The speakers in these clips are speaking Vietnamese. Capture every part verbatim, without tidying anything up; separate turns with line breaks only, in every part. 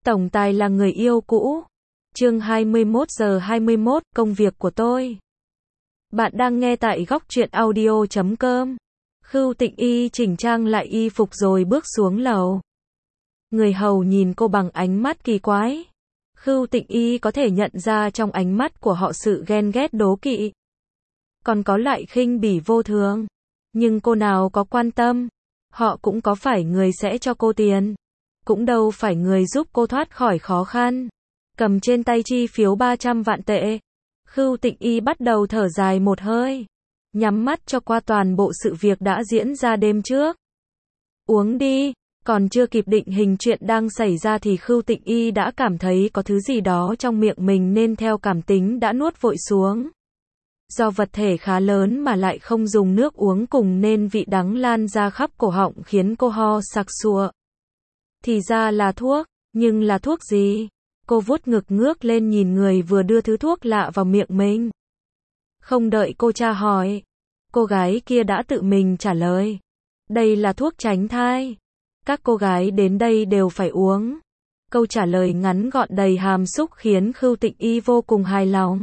Tổng tài là người yêu cũ. Chương hai mươi mốt giờ hai mươi mốt, công việc của tôi. Bạn đang nghe tại góc truyện audio chấm com. Khưu Tịnh Y chỉnh trang lại y phục rồi bước xuống lầu. Người hầu nhìn cô bằng ánh mắt kỳ quái. Khưu Tịnh Y có thể nhận ra trong ánh mắt của họ sự ghen ghét đố kỵ. Còn có loại khinh bỉ vô thường. Nhưng cô nào có quan tâm. Họ cũng có phải người sẽ cho cô tiền. Cũng đâu phải người giúp cô thoát khỏi khó khăn. Cầm trên tay chi phiếu ba trăm vạn tệ. Khưu Tịnh Y bắt đầu thở dài một hơi. Nhắm mắt cho qua toàn bộ sự việc đã diễn ra đêm trước. Uống đi. Còn chưa kịp định hình chuyện đang xảy ra thì Khưu Tịnh Y đã cảm thấy có thứ gì đó trong miệng mình nên theo cảm tính đã nuốt vội xuống. Do vật thể khá lớn mà lại không dùng nước uống cùng nên vị đắng lan ra khắp cổ họng khiến cô ho sặc sụa. Thì ra là thuốc, nhưng là thuốc gì? Cô vuốt ngực ngước lên nhìn người vừa đưa thứ thuốc lạ vào miệng mình. Không đợi cô tra hỏi, cô gái kia đã tự mình trả lời. Đây là thuốc tránh thai. Các cô gái đến đây đều phải uống. Câu trả lời ngắn gọn đầy hàm xúc khiến Khưu Tịnh Y vô cùng hài lòng.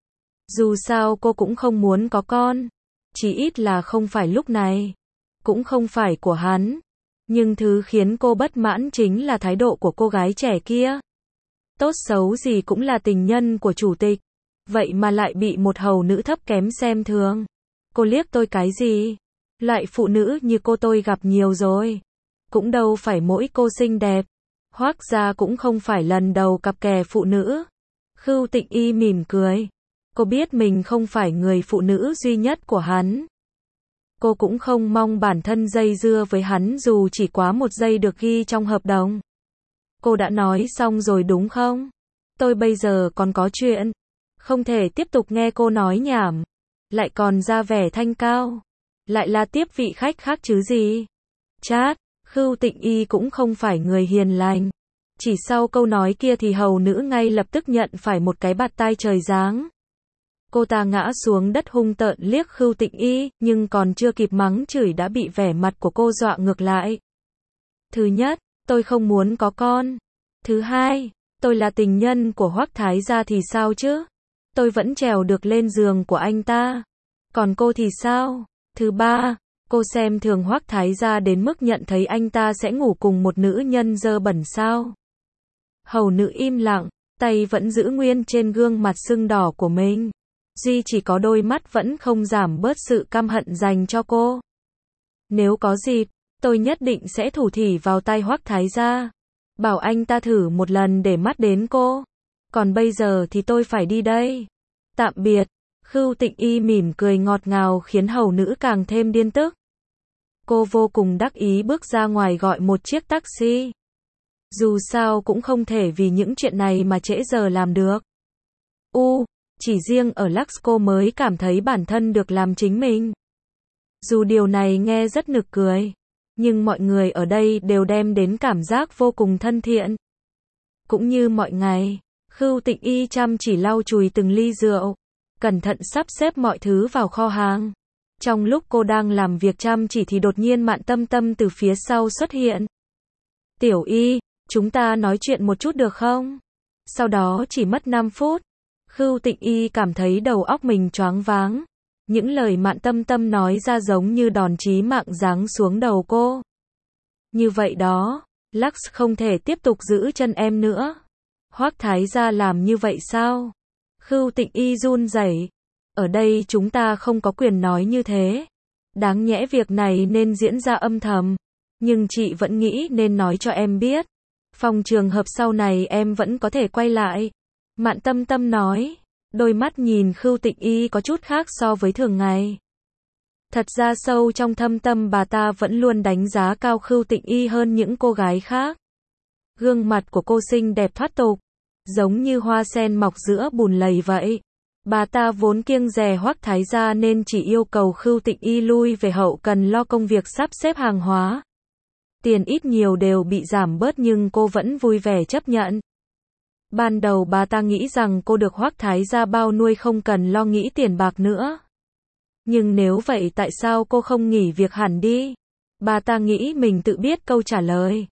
Dù sao cô cũng không muốn có con. Chỉ ít là không phải lúc này. Cũng không phải của hắn. Nhưng thứ khiến cô bất mãn chính là thái độ của cô gái trẻ kia. Tốt xấu gì cũng là tình nhân của chủ tịch. Vậy mà lại bị một hầu nữ thấp kém xem thường. Cô liếc tôi cái gì? Loại phụ nữ như cô tôi gặp nhiều rồi. Cũng đâu phải mỗi cô xinh đẹp. Hoác ra cũng không phải lần đầu cặp kè phụ nữ. Khưu Tịnh Y mỉm cười. Cô biết mình không phải người phụ nữ duy nhất của hắn. Cô cũng không mong bản thân dây dưa với hắn dù chỉ quá một giây được ghi trong hợp đồng. Cô đã nói xong rồi đúng không? Tôi bây giờ còn có chuyện. Không thể tiếp tục nghe cô nói nhảm. Lại còn ra vẻ thanh cao. Lại là tiếp vị khách khác chứ gì? Chát, Khưu Tịnh Y cũng không phải người hiền lành. Chỉ sau câu nói kia thì hầu nữ ngay lập tức nhận phải một cái bạt tai trời giáng. Cô ta ngã xuống đất hung tợn liếc Khưu Tịnh Y, nhưng còn chưa kịp mắng chửi đã bị vẻ mặt của cô dọa ngược lại. Thứ nhất, tôi không muốn có con. Thứ hai, tôi là tình nhân của Hoắc Thái gia thì sao chứ? Tôi vẫn trèo được lên giường của anh ta. Còn cô thì sao? Thứ ba, cô xem thường Hoắc Thái gia đến mức nhận thấy anh ta sẽ ngủ cùng một nữ nhân dơ bẩn sao? Hầu nữ im lặng, tay vẫn giữ nguyên trên gương mặt sưng đỏ của mình. Duy chỉ có đôi mắt vẫn không giảm bớt sự căm hận dành cho cô. Nếu có dịp, tôi nhất định sẽ thủ thỉ vào tay Hoắc Thái gia. Bảo anh ta thử một lần để mắt đến cô. Còn bây giờ thì tôi phải đi đây. Tạm biệt. Khưu Tịnh Y mỉm cười ngọt ngào khiến hầu nữ càng thêm điên tức. Cô vô cùng đắc ý bước ra ngoài gọi một chiếc taxi. Dù sao cũng không thể vì những chuyện này mà trễ giờ làm được. U, chỉ riêng ở Luxco mới cảm thấy bản thân được làm chính mình. Dù điều này nghe rất nực cười. Nhưng mọi người ở đây đều đem đến cảm giác vô cùng thân thiện. Cũng như mọi ngày, Khưu Tịnh Y chăm chỉ lau chùi từng ly rượu, cẩn thận sắp xếp mọi thứ vào kho hàng. Trong lúc cô đang làm việc chăm chỉ thì đột nhiên Mạn Tâm Tâm từ phía sau xuất hiện. Tiểu Y, chúng ta nói chuyện một chút được không? Sau đó chỉ mất năm phút, Khưu Tịnh Y cảm thấy đầu óc mình choáng váng. Những lời Mạn Tâm Tâm nói ra giống như đòn chí mạng giáng xuống đầu cô. Như vậy đó, Lux không thể tiếp tục giữ chân em nữa. Hoắc Thái gia làm như vậy sao? Khưu Tịnh Y run rẩy. Ở đây chúng ta không có quyền nói như thế. Đáng nhẽ việc này nên diễn ra âm thầm. Nhưng chị vẫn nghĩ nên nói cho em biết. Phòng trường hợp sau này em vẫn có thể quay lại. Mạn Tâm Tâm nói. Đôi mắt nhìn Khưu Tịnh Y có chút khác so với thường ngày. Thật ra sâu trong thâm tâm bà ta vẫn luôn đánh giá cao Khưu Tịnh Y hơn những cô gái khác. Gương mặt của cô xinh đẹp thoát tục, giống như hoa sen mọc giữa bùn lầy vậy. Bà ta vốn kiêng dè Hoắc Thái gia nên chỉ yêu cầu Khưu Tịnh Y lui về hậu cần lo công việc sắp xếp hàng hóa. Tiền ít nhiều đều bị giảm bớt nhưng cô vẫn vui vẻ chấp nhận. Ban đầu bà ta nghĩ rằng cô được Hoắc Thái gia bao nuôi không cần lo nghĩ tiền bạc nữa. Nhưng nếu vậy tại sao cô không nghỉ việc hẳn đi? Bà ta nghĩ mình tự biết câu trả lời.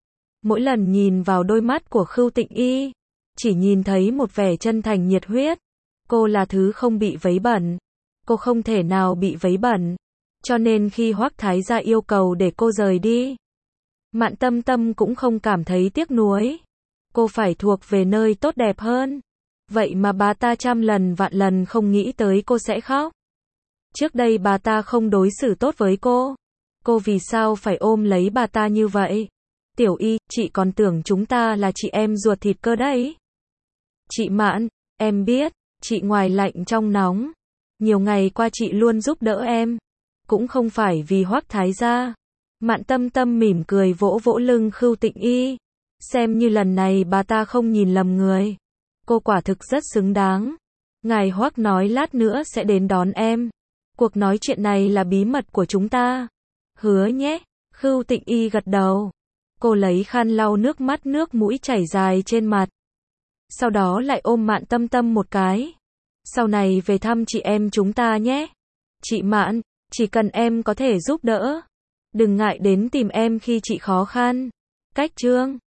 Mỗi lần nhìn vào đôi mắt của Khưu Tịnh Y, chỉ nhìn thấy một vẻ chân thành nhiệt huyết. Cô là thứ không bị vấy bẩn. Cô không thể nào bị vấy bẩn. Cho nên khi Hoắc Thái gia yêu cầu để cô rời đi, Mạn Tâm Tâm cũng không cảm thấy tiếc nuối. Cô phải thuộc về nơi tốt đẹp hơn. Vậy mà bà ta trăm lần vạn lần không nghĩ tới cô sẽ khóc. Trước đây bà ta không đối xử tốt với cô. Cô vì sao phải ôm lấy bà ta như vậy? Tiểu Y, chị còn tưởng chúng ta là chị em ruột thịt cơ đấy. Chị Mạn, em biết, chị ngoài lạnh trong nóng. Nhiều ngày qua chị luôn giúp đỡ em. Cũng không phải vì Hoắc Thái gia. Mạn Tâm Tâm mỉm cười vỗ vỗ lưng Khưu Tịnh Y. Xem như lần này bà ta không nhìn lầm người. Cô quả thực rất xứng đáng. Ngài Hoắc nói lát nữa sẽ đến đón em. Cuộc nói chuyện này là bí mật của chúng ta. Hứa nhé. Khưu Tịnh Y gật đầu. Cô lấy khăn lau nước mắt nước mũi chảy dài trên mặt. Sau đó lại ôm Mạn Tâm Tâm một cái. Sau này về thăm chị em chúng ta nhé. Chị Mạn, chỉ cần em có thể giúp đỡ, đừng ngại đến tìm em khi chị khó khăn. Cách chương